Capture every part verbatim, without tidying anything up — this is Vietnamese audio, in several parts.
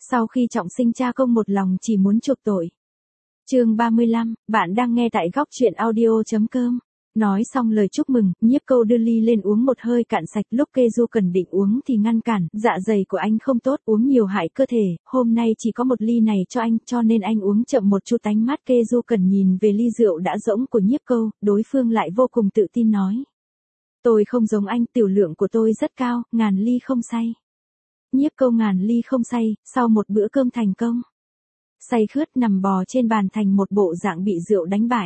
Sau khi trọng sinh cha công một lòng chỉ muốn chuộc tội. Chương ba mươi lăm, bạn đang nghe tại góc truyện audio chấm com. Nói xong lời chúc mừng, Nhiếp Câu đưa ly lên uống một hơi cạn sạch, lúc Kê Du Cần định uống thì ngăn cản, dạ dày của anh không tốt, uống nhiều hại cơ thể, hôm nay chỉ có một ly này cho anh, cho nên anh uống chậm một chút. Ánh mắt Kê Du Cần nhìn về ly rượu đã rỗng của Nhiếp Câu, đối phương lại vô cùng tự tin nói. Tôi không giống anh, tiểu lượng của tôi rất cao, ngàn ly không say. Nhiếp Câu ngàn ly không say, sau một bữa cơm thành công. Say khướt nằm bò trên bàn thành một bộ dạng bị rượu đánh bại.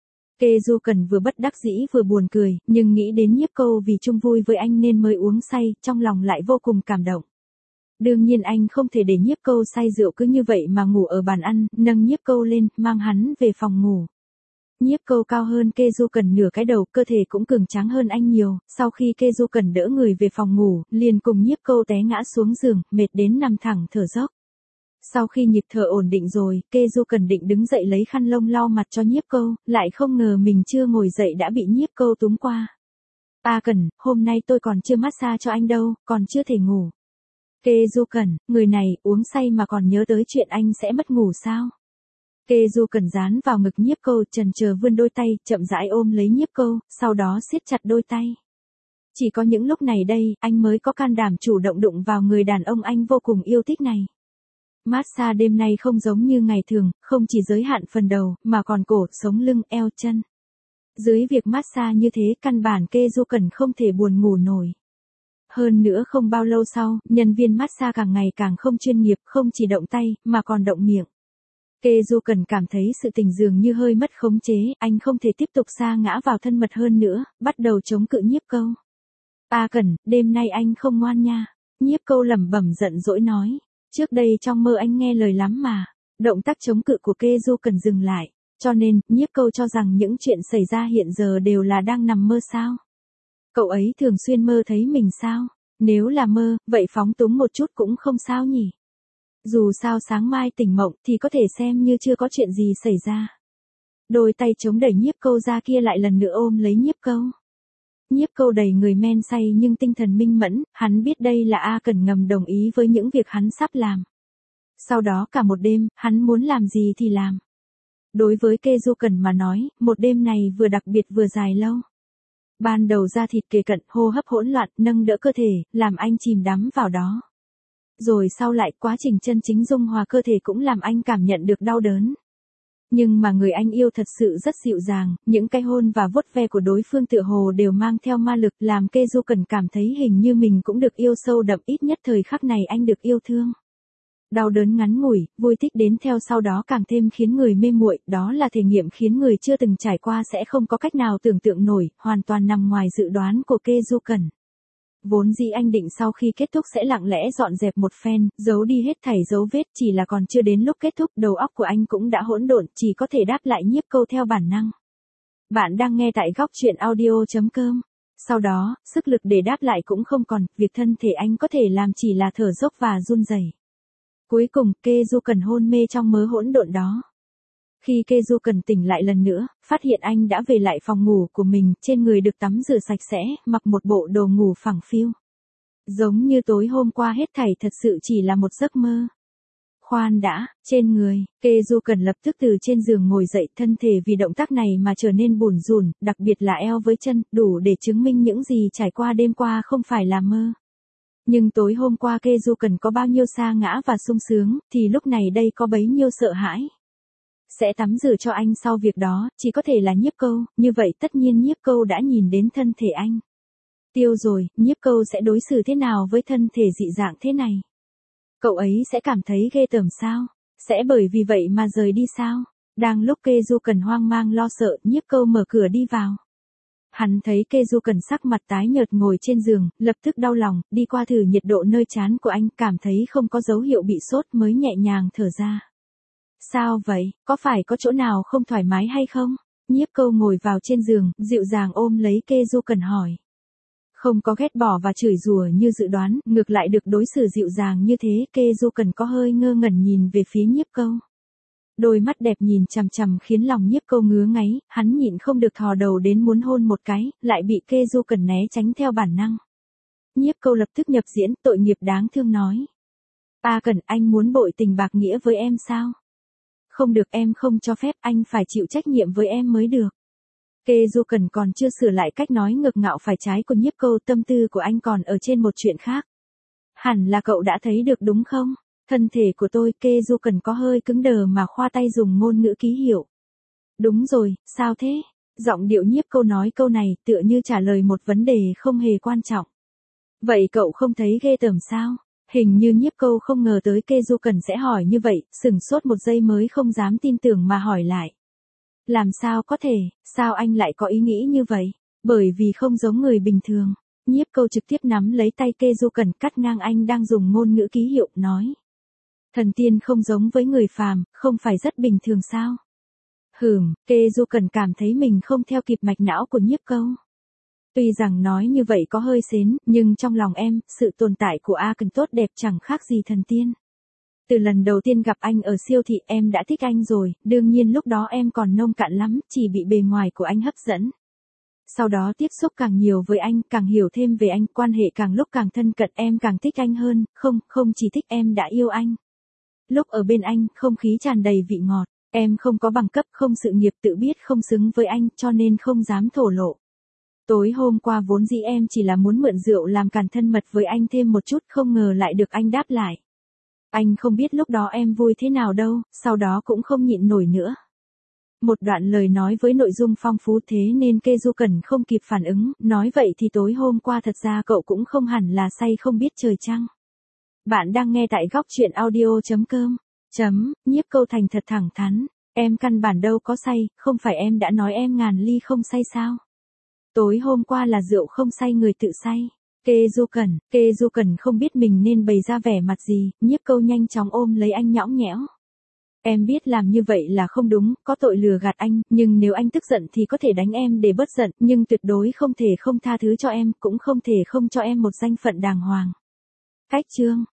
Kê Du Cần vừa bất đắc dĩ vừa buồn cười, nhưng nghĩ đến Nhiếp Câu vì chung vui với anh nên mới uống say, trong lòng lại vô cùng cảm động. Đương nhiên anh không thể để Nhiếp Câu say rượu cứ như vậy mà ngủ ở bàn ăn, nâng Nhiếp Câu lên, mang hắn về phòng ngủ. Nhiếp Câu cao hơn Kê Du Cần nửa cái đầu, cơ thể cũng cường tráng hơn anh nhiều, sau khi Kê Du Cần đỡ người về phòng ngủ, liền cùng Nhiếp Câu té ngã xuống giường, mệt đến nằm thẳng thở dốc. Sau khi nhịp thở ổn định rồi, Kê Du Cần định đứng dậy lấy khăn lông lau mặt cho Nhiếp Câu, lại không ngờ mình chưa ngồi dậy đã bị Nhiếp Câu túm qua. A Cần, hôm nay tôi còn chưa massage cho anh đâu, còn chưa thể ngủ. Kê Du Cần, người này uống say mà còn nhớ tới chuyện anh sẽ mất ngủ sao? Kê Du Cần dán vào ngực Nhiếp Câu, chần chờ vươn đôi tay, chậm rãi ôm lấy Nhiếp Câu, sau đó siết chặt đôi tay. Chỉ có những lúc này đây, anh mới có can đảm chủ động đụng vào người đàn ông anh vô cùng yêu thích này. Massage đêm nay không giống như ngày thường, không chỉ giới hạn phần đầu, mà còn cổ, sống lưng, eo, chân. Dưới việc massage như thế, căn bản Kê Du Cần không thể buồn ngủ nổi. Hơn nữa không bao lâu sau, nhân viên massage càng ngày càng không chuyên nghiệp, không chỉ động tay, mà còn động miệng. Kê Du Cần cảm thấy sự tình dường như hơi mất khống chế, anh không thể tiếp tục sa ngã vào thân mật hơn nữa, bắt đầu chống cự Nhiếp Câu. A Cần, đêm nay anh không ngoan nha. Nhiếp Câu lẩm bẩm giận dỗi nói. Trước đây trong mơ anh nghe lời lắm mà. Động tác chống cự của Kê Du Cần dừng lại, cho nên, Nhiếp Câu cho rằng những chuyện xảy ra hiện giờ đều là đang nằm mơ sao. Cậu ấy thường xuyên mơ thấy mình sao? Nếu là mơ, vậy phóng túng một chút cũng không sao nhỉ. Dù sao sáng mai tỉnh mộng thì có thể xem như chưa có chuyện gì xảy ra. Đôi tay chống đẩy Nhiếp Câu ra kia lại lần nữa ôm lấy Nhiếp Câu. Nhiếp Câu đầy người men say nhưng tinh thần minh mẫn, hắn biết đây là A Cần ngầm đồng ý với những việc hắn sắp làm. Sau đó cả một đêm, hắn muốn làm gì thì làm. Đối với Kê Du Cần mà nói, một đêm này vừa đặc biệt vừa dài lâu. Ban đầu da thịt kề cận, hô hấp hỗn loạn, nâng đỡ cơ thể, làm anh chìm đắm vào đó. Rồi sau lại quá trình chân chính dung hòa cơ thể cũng làm anh cảm nhận được đau đớn. Nhưng mà người anh yêu thật sự rất dịu dàng, những cái hôn và vuốt ve của đối phương tựa hồ đều mang theo ma lực, làm Kê Du Cần cảm thấy hình như mình cũng được yêu sâu đậm, ít nhất thời khắc này anh được yêu thương. Đau đớn ngắn ngủi, vui thích đến theo sau đó càng thêm khiến người mê muội, đó là thể nghiệm khiến người chưa từng trải qua sẽ không có cách nào tưởng tượng nổi, hoàn toàn nằm ngoài dự đoán của Kê Du Cần. Vốn dĩ anh định sau khi kết thúc sẽ lặng lẽ dọn dẹp một phen, giấu đi hết thảy dấu vết, chỉ là còn chưa đến lúc kết thúc, đầu óc của anh cũng đã hỗn độn, chỉ có thể đáp lại Nhiếp Câu theo bản năng. Bạn đang nghe tại góc truyện audio chấm com. Sau đó, sức lực để đáp lại cũng không còn, việc thân thể anh có thể làm chỉ là thở dốc và run rẩy. Cuối cùng, Kê Du Cần hôn mê trong mớ hỗn độn đó. Khi Kê Du Cần tỉnh lại lần nữa, phát hiện anh đã về lại phòng ngủ của mình, trên người được tắm rửa sạch sẽ, mặc một bộ đồ ngủ phẳng phiu. Giống như tối hôm qua hết thảy thật sự chỉ là một giấc mơ. Khoan đã, trên người, Kê Du Cần lập tức từ trên giường ngồi dậy, thân thể vì động tác này mà trở nên bủn rủn, đặc biệt là eo với chân, đủ để chứng minh những gì trải qua đêm qua không phải là mơ. Nhưng tối hôm qua Kê Du Cần có bao nhiêu sa ngã và sung sướng, thì lúc này đây có bấy nhiêu sợ hãi. Sẽ tắm rửa cho anh sau việc đó, chỉ có thể là Nhiếp Câu, như vậy tất nhiên Nhiếp Câu đã nhìn đến thân thể anh. Tiêu rồi, Nhiếp Câu sẽ đối xử thế nào với thân thể dị dạng thế này? Cậu ấy sẽ cảm thấy ghê tởm sao? Sẽ bởi vì vậy mà rời đi sao? Đang lúc Kê Du Cần hoang mang lo sợ, Nhiếp Câu mở cửa đi vào. Hắn thấy Kê Du Cần sắc mặt tái nhợt ngồi trên giường, lập tức đau lòng, đi qua thử nhiệt độ nơi trán của anh, cảm thấy không có dấu hiệu bị sốt mới nhẹ nhàng thở ra. Sao vậy, có phải có chỗ nào không thoải mái hay không? Nhiếp Câu ngồi vào trên giường, dịu dàng ôm lấy Kê Du Cần hỏi. Không có ghét bỏ và chửi rủa như dự đoán, ngược lại được đối xử dịu dàng như thế, Kê Du Cần có hơi ngơ ngẩn nhìn về phía Nhiếp Câu. Đôi mắt đẹp nhìn chằm chằm khiến lòng Nhiếp Câu ngứa ngáy, hắn nhịn không được thò đầu đến muốn hôn một cái, lại bị Kê Du Cần né tránh theo bản năng. Nhiếp Câu lập tức nhập diễn, tội nghiệp đáng thương nói. A Cẩn, anh muốn bội tình bạc nghĩa với em sao? Không được, em không cho phép, anh phải chịu trách nhiệm với em mới được. Kê Du Cẩn còn chưa sửa lại cách nói ngược ngạo phải trái của Nhiếp Câu, tâm tư của anh còn ở trên một chuyện khác. Hẳn là cậu đã thấy được đúng không? Thân thể của tôi, Kê Du Cẩn có hơi cứng đờ mà khoa tay dùng ngôn ngữ ký hiệu. Đúng rồi, sao thế? Giọng điệu Nhiếp Câu nói câu này tựa như trả lời một vấn đề không hề quan trọng. Vậy cậu không thấy ghê tởm sao? Hình như Nhiếp Câu không ngờ tới Kê Du Cẩn sẽ hỏi như vậy, sửng sốt một giây mới không dám tin tưởng mà hỏi lại. Làm sao có thể, sao anh lại có ý nghĩ như vậy? Bởi vì không giống người bình thường. Nhiếp Câu trực tiếp nắm lấy tay Kê Du Cẩn cắt ngang anh đang dùng ngôn ngữ ký hiệu, nói. Thần tiên không giống với người phàm, không phải rất bình thường sao? Hừm, Kê Du Cẩn cảm thấy mình không theo kịp mạch não của Nhiếp Câu. Tuy rằng nói như vậy có hơi xến, nhưng trong lòng em, sự tồn tại của A Cẩn tốt đẹp chẳng khác gì thần tiên. Từ lần đầu tiên gặp anh ở siêu thị em đã thích anh rồi, đương nhiên lúc đó em còn nông cạn lắm, chỉ bị bề ngoài của anh hấp dẫn. Sau đó tiếp xúc càng nhiều với anh, càng hiểu thêm về anh, quan hệ càng lúc càng thân cận, em càng thích anh hơn, không, không chỉ thích, em đã yêu anh. Lúc ở bên anh, không khí tràn đầy vị ngọt, em không có bằng cấp, không sự nghiệp, tự biết không xứng với anh, cho nên không dám thổ lộ. Tối hôm qua vốn dĩ em chỉ là muốn mượn rượu làm càn thân mật với anh thêm một chút, không ngờ lại được anh đáp lại. Anh không biết lúc đó em vui thế nào đâu, sau đó cũng không nhịn nổi nữa. Một đoạn lời nói với nội dung phong phú thế nên Kê Du Cẩn không kịp phản ứng, nói vậy thì tối hôm qua thật ra cậu cũng không hẳn là say không biết trời chăng. Bạn đang nghe tại góc truyện audio chấm com. Chấm, Nhiếp Câu thành thật thẳng thắn, em căn bản đâu có say, không phải em đã nói em ngàn ly không say sao? Tối hôm qua là rượu không say người tự say. Kê Du Cẩn, Kê Du Cẩn không biết mình nên bày ra vẻ mặt gì, Nhiếp Câu nhanh chóng ôm lấy anh nhõng nhẽo. Em biết làm như vậy là không đúng, có tội lừa gạt anh, nhưng nếu anh tức giận thì có thể đánh em để bớt giận, nhưng tuyệt đối không thể không tha thứ cho em, cũng không thể không cho em một danh phận đàng hoàng. Cách chương